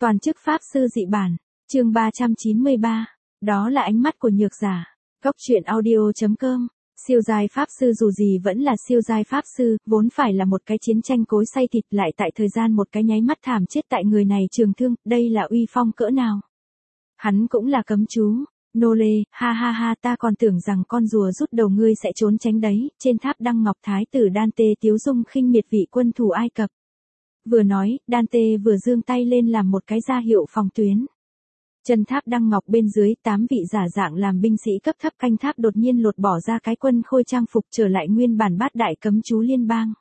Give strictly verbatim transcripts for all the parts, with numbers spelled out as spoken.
Toàn chức Pháp Sư dị bản, chương ba trăm chín mươi ba, đó là ánh mắt của nhược giả. Góc truyện audio.com, siêu giai Pháp Sư dù gì vẫn là siêu giai Pháp Sư, vốn phải là một cái chiến tranh cối xay thịt lại tại thời gian một cái nháy mắt thảm chết tại người này trường thương, đây là uy phong cỡ nào. Hắn cũng là cấm chú, nô lê, ha ha ha ta còn tưởng rằng con rùa rút đầu ngươi sẽ trốn tránh đấy, trên tháp đăng ngọc thái tử Dante tiếu dung khinh miệt vị quân thủ Ai Cập. Vừa nói, Dante vừa giương tay lên làm một cái ra hiệu phòng tuyến. Chân tháp đăng ngọc bên dưới, tám vị giả dạng làm binh sĩ cấp thấp canh tháp đột nhiên lột bỏ ra cái quân khôi trang phục trở lại nguyên bản bát đại cấm chú liên bang.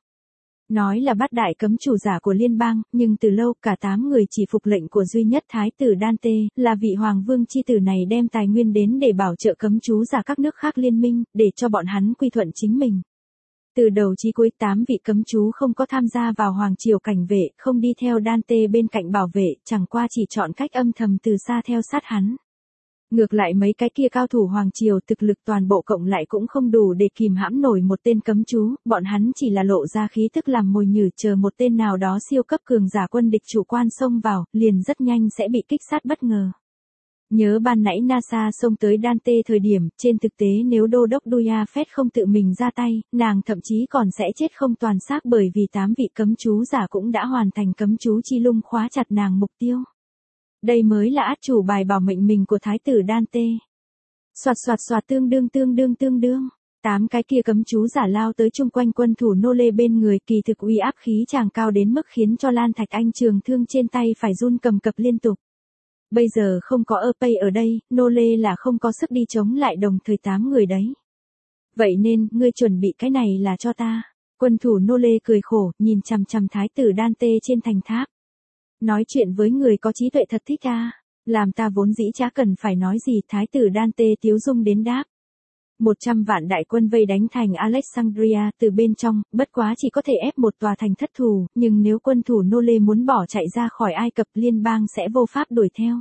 Nói là bát đại cấm chủ giả của liên bang, nhưng từ lâu cả tám người chỉ phục lệnh của duy nhất thái tử Dante, là vị hoàng vương chi tử này đem tài nguyên đến để bảo trợ cấm chú giả các nước khác liên minh, để cho bọn hắn quy thuận chính mình. Từ đầu chí cuối tám vị cấm chú không có tham gia vào hoàng triều cảnh vệ, không đi theo Dante bên cạnh bảo vệ, chẳng qua chỉ chọn cách âm thầm từ xa theo sát hắn. Ngược lại mấy cái kia cao thủ hoàng triều thực lực toàn bộ cộng lại cũng không đủ để kìm hãm nổi một tên cấm chú, bọn hắn chỉ là lộ ra khí tức làm mồi nhử chờ một tên nào đó siêu cấp cường giả quân địch chủ quan xông vào, liền rất nhanh sẽ bị kích sát bất ngờ. Nhớ ban nãy NASA xông tới Dante thời điểm, trên thực tế nếu đô đốc Duya Phét không tự mình ra tay, nàng thậm chí còn sẽ chết không toàn xác bởi vì tám vị cấm chú giả cũng đã hoàn thành cấm chú chi lung khóa chặt nàng mục tiêu. Đây mới là át chủ bài bảo mệnh mình của thái tử Dante. Soạt soạt soạt tương đương tương đương tương đương, tám cái kia cấm chú giả lao tới chung quanh quân thủ nô lê bên người, kỳ thực uy áp khí chàng cao đến mức khiến cho Lan Thạch Anh trường thương trên tay phải run cầm cập liên tục. Bây giờ không có ơ pay ở đây, nô lê là không có sức đi chống lại đồng thời tám người đấy. Vậy nên, ngươi chuẩn bị cái này là cho ta. Quân thủ nô lê cười khổ, nhìn chằm chằm thái tử Dante trên thành tháp. Nói chuyện với người có trí tuệ thật thích à. Làm ta vốn dĩ chả cần phải nói gì, thái tử Dante tiếu dung đến đáp. Một trăm vạn đại quân vây đánh thành Alexandria từ bên trong, bất quá chỉ có thể ép một tòa thành thất thủ, nhưng nếu quân thủ nô lê muốn bỏ chạy ra khỏi Ai Cập liên bang sẽ vô pháp đuổi theo.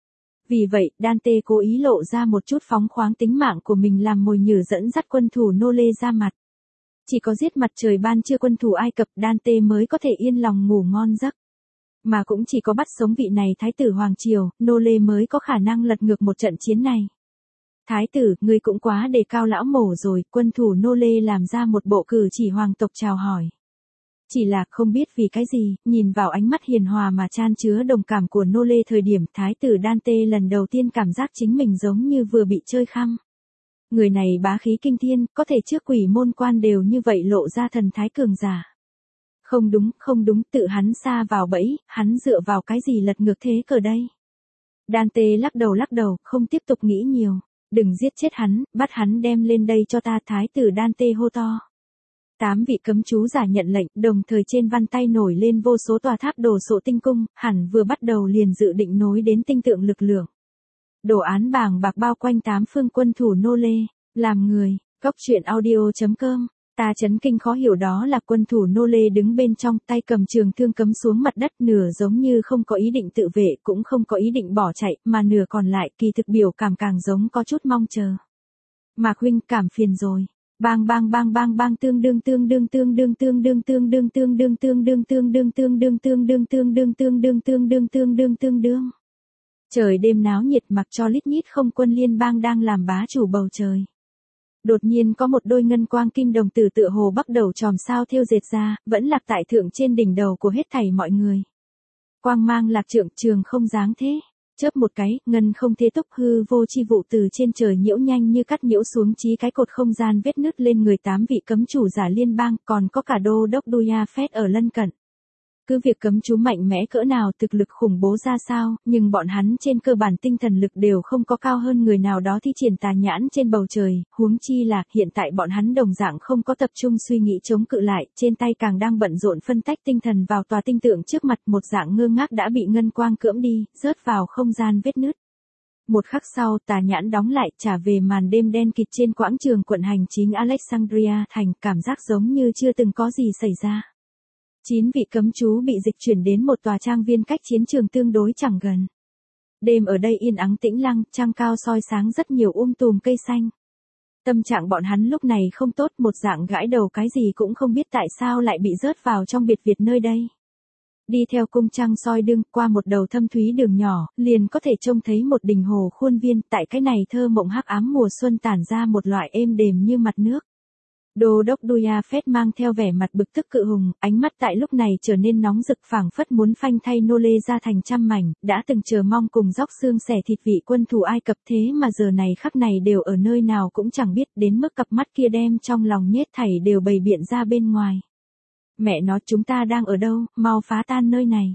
Vì vậy, Dante cố ý lộ ra một chút phóng khoáng tính mạng của mình làm mồi nhử dẫn dắt quân thủ nô lê ra mặt. Chỉ có giết mặt trời ban trưa quân thủ Ai Cập Dante mới có thể yên lòng ngủ ngon giấc. Mà cũng chỉ có bắt sống vị này thái tử hoàng triều, nô lê mới có khả năng lật ngược một trận chiến này. Thái tử, ngươi cũng quá đề cao lão mổ rồi, quân thủ nô lê làm ra một bộ cử chỉ hoàng tộc chào hỏi. Chỉ là không biết vì cái gì, nhìn vào ánh mắt hiền hòa mà chan chứa đồng cảm của nô lê thời điểm thái tử Dante lần đầu tiên cảm giác chính mình giống như vừa bị chơi khăm. Người này bá khí kinh thiên, có thể trước quỷ môn quan đều như vậy lộ ra thần thái cường giả. Không đúng, không đúng, tự hắn sa vào bẫy, hắn dựa vào cái gì lật ngược thế cờ đây. Dante lắc đầu lắc đầu, không tiếp tục nghĩ nhiều. Đừng giết chết hắn, bắt hắn đem lên đây cho ta, thái tử Dante hô to. Tám vị cấm chú giả nhận lệnh, đồng thời trên văn tay nổi lên vô số tòa tháp đồ sộ tinh cung, hẳn vừa bắt đầu liền dự định nối đến tinh tượng lực lượng. Đồ án bàng bạc bao quanh tám phương quân thủ nô lê, làm người, góc truyện audio.com. Ta chấn kinh khó hiểu đó là quân thủ nô lê đứng bên trong tay cầm trường thương cấm xuống mặt đất, nửa giống như không có ý định tự vệ cũng không có ý định bỏ chạy, mà nửa còn lại kỳ thực biểu cảm càng giống có chút mong chờ. Mạc huynh cảm phiền rồi. Bang bang bang bang bang tương đương tương đương tương đương tương đương tương đương tương đương tương đương tương đương tương đương tương đương tương đương tương đương tương đương tương đương tương đương. Trời đêm náo nhiệt mặc cho lít nhít không quân liên bang đang làm bá chủ bầu trời. Đột nhiên có một đôi ngân quang kim đồng tử tựa hồ bắt đầu chòm sao thêu dệt ra, vẫn lạc tại thượng trên đỉnh đầu của hết thảy mọi người. Quang mang lạc trượng trường không dáng thế, chớp một cái, ngân không thế túc hư vô chi vụ từ trên trời nhiễu nhanh như cắt nhiễu xuống chí cái cột không gian vết nứt lên người tám vị cấm chủ giả liên bang, còn có cả đô đốc Duya Phét ở lân cận. Cứ việc cấm chú mạnh mẽ cỡ nào, thực lực khủng bố ra sao, nhưng bọn hắn trên cơ bản tinh thần lực đều không có cao hơn người nào đó thi triển tà nhãn trên bầu trời, huống chi là hiện tại bọn hắn đồng dạng không có tập trung suy nghĩ chống cự lại, trên tay càng đang bận rộn phân tách tinh thần vào tòa tinh tượng trước mặt, một dạng ngơ ngác đã bị ngân quang cưỡng đi, rớt vào không gian vết nứt. Một khắc sau, tà nhãn đóng lại, trả về màn đêm đen kịt trên quãng trường quận hành chính Alexandria thành, cảm giác giống như chưa từng có gì xảy ra. Chín vị cấm chú bị dịch chuyển đến một tòa trang viên cách chiến trường tương đối chẳng gần. Đêm ở đây yên ắng tĩnh lặng, trăng cao soi sáng rất nhiều um tùm cây xanh. Tâm trạng bọn hắn lúc này không tốt, một dạng gãi đầu cái gì cũng không biết tại sao lại bị rớt vào trong biệt viện nơi đây. Đi theo cung trăng soi đương, qua một đầu thâm thúy đường nhỏ, liền có thể trông thấy một đình hồ khuôn viên, tại cái này thơ mộng hắc ám mùa xuân tản ra một loại êm đềm như mặt nước. Đô đốc Duya Phét mang theo vẻ mặt bực tức cự hùng, ánh mắt tại lúc này trở nên nóng rực phảng phất muốn phanh thay nô lê ra thành trăm mảnh, đã từng chờ mong cùng róc xương xẻ thịt vị quân thủ Ai Cập thế mà giờ này khắc này đều ở nơi nào cũng chẳng biết, đến mức cặp mắt kia đem trong lòng nhết thảy đều bày biện ra bên ngoài. Mẹ nó, chúng ta đang ở đâu, mau phá tan nơi này.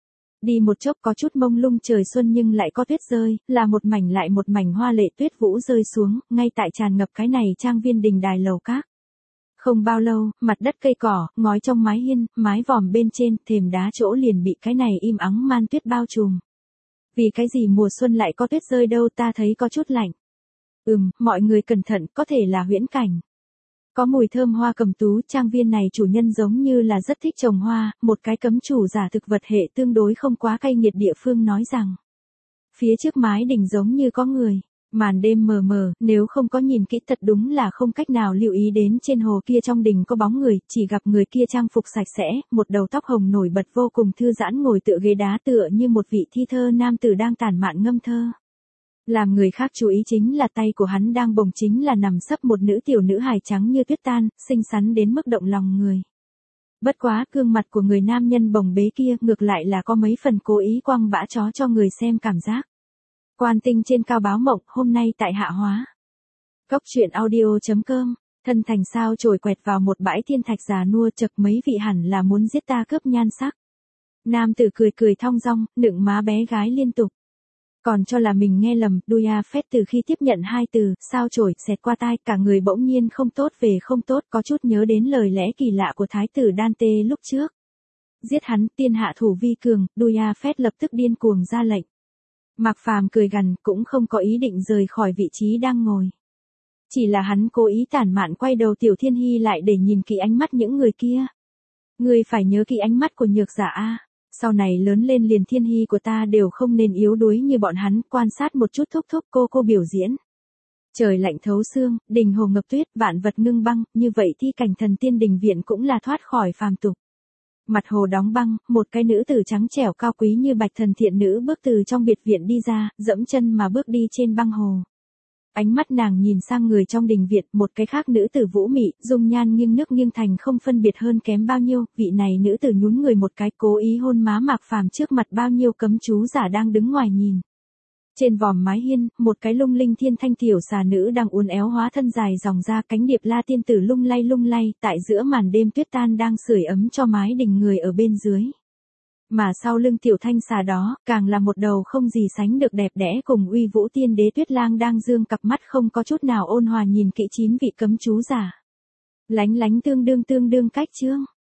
Đi một chốc có chút mông lung trời xuân nhưng lại có tuyết rơi, là một mảnh lại một mảnh hoa lệ tuyết vũ rơi xuống, ngay tại tràn ngập cái này trang viên đình đài lầu các. Không bao lâu, mặt đất cây cỏ, ngói trong mái hiên, mái vòm bên trên, thềm đá chỗ liền bị cái này im ắng man tuyết bao trùm. Vì cái gì mùa xuân lại có tuyết rơi đâu, ta thấy có chút lạnh. Ừm, mọi người cẩn thận, có thể là huyễn cảnh. Có mùi thơm hoa cầm tú, trang viên này chủ nhân giống như là rất thích trồng hoa, một cái cấm chủ giả thực vật hệ tương đối không quá cay nghiệt địa phương nói rằng. Phía trước mái đình giống như có người. Màn đêm mờ mờ, nếu không có nhìn kỹ thật đúng là không cách nào lưu ý đến trên hồ kia trong đình có bóng người, chỉ gặp người kia trang phục sạch sẽ, một đầu tóc hồng nổi bật vô cùng thư giãn ngồi tựa ghế đá tựa như một vị thi thơ nam tử đang tản mạn ngâm thơ. Làm người khác chú ý chính là tay của hắn đang bồng chính là nằm sấp một nữ tiểu nữ hài trắng như tuyết tan, xinh xắn đến mức động lòng người. Bất quá, gương mặt của người nam nhân bồng bế kia ngược lại là có mấy phần cố ý quăng bã chó cho người xem cảm giác. Quan tinh trên cao báo mộng, hôm nay tại Hạ Hóa. Góc truyện audio chấm com, thân thành sao trồi quẹt vào một bãi thiên thạch già nua chật mấy vị hẳn là muốn giết ta cướp nhan sắc. Nam tử cười cười thong dong, nựng má bé gái liên tục. Còn cho là mình nghe lầm, Duya Phét từ khi tiếp nhận hai từ, sao trổi, xẹt qua tai, cả người bỗng nhiên không tốt về không tốt, có chút nhớ đến lời lẽ kỳ lạ của thái tử Dante lúc trước. Giết hắn, tiên hạ thủ vi cường, Duya Phét lập tức điên cuồng ra lệnh. Mạc Phàm cười gằn, cũng không có ý định rời khỏi vị trí đang ngồi. Chỉ là hắn cố ý tản mạn quay đầu Tiểu Thiên Hy lại để nhìn kỹ ánh mắt những người kia. Ngươi phải nhớ kỹ ánh mắt của nhược giả a. Sau này lớn lên liền Thiên Hy của ta đều không nên yếu đuối như bọn hắn, quan sát một chút thúc thúc cô cô biểu diễn. Trời lạnh thấu xương, đình hồ ngập tuyết, vạn vật ngưng băng, như vậy thi cảnh thần tiên đình viện cũng là thoát khỏi phàm tục. Mặt hồ đóng băng, một cái nữ tử trắng trẻo cao quý như bạch thần thiện nữ bước từ trong biệt viện đi ra, dẫm chân mà bước đi trên băng hồ. Ánh mắt nàng nhìn sang người trong đình viện, một cái khác nữ tử vũ mị, dung nhan nghiêng nước nghiêng thành không phân biệt hơn kém bao nhiêu, vị này nữ tử nhún người một cái cố ý hôn má Mạc Phàm trước mặt bao nhiêu cấm chú giả đang đứng ngoài nhìn. Trên vòm mái hiên, một cái lung linh thiên thanh tiểu xà nữ đang uốn éo hóa thân dài dòng ra cánh điệp la tiên tử lung lay lung lay, tại giữa màn đêm tuyết tan đang sưởi ấm cho mái đình người ở bên dưới. Mà sau lưng tiểu thanh xà đó, càng là một đầu không gì sánh được đẹp đẽ cùng uy vũ tiên đế Tuyết Lang đang dương cặp mắt không có chút nào ôn hòa nhìn kỹ chín vị cấm chú giả. Lánh lánh tương đương tương đương cách chương.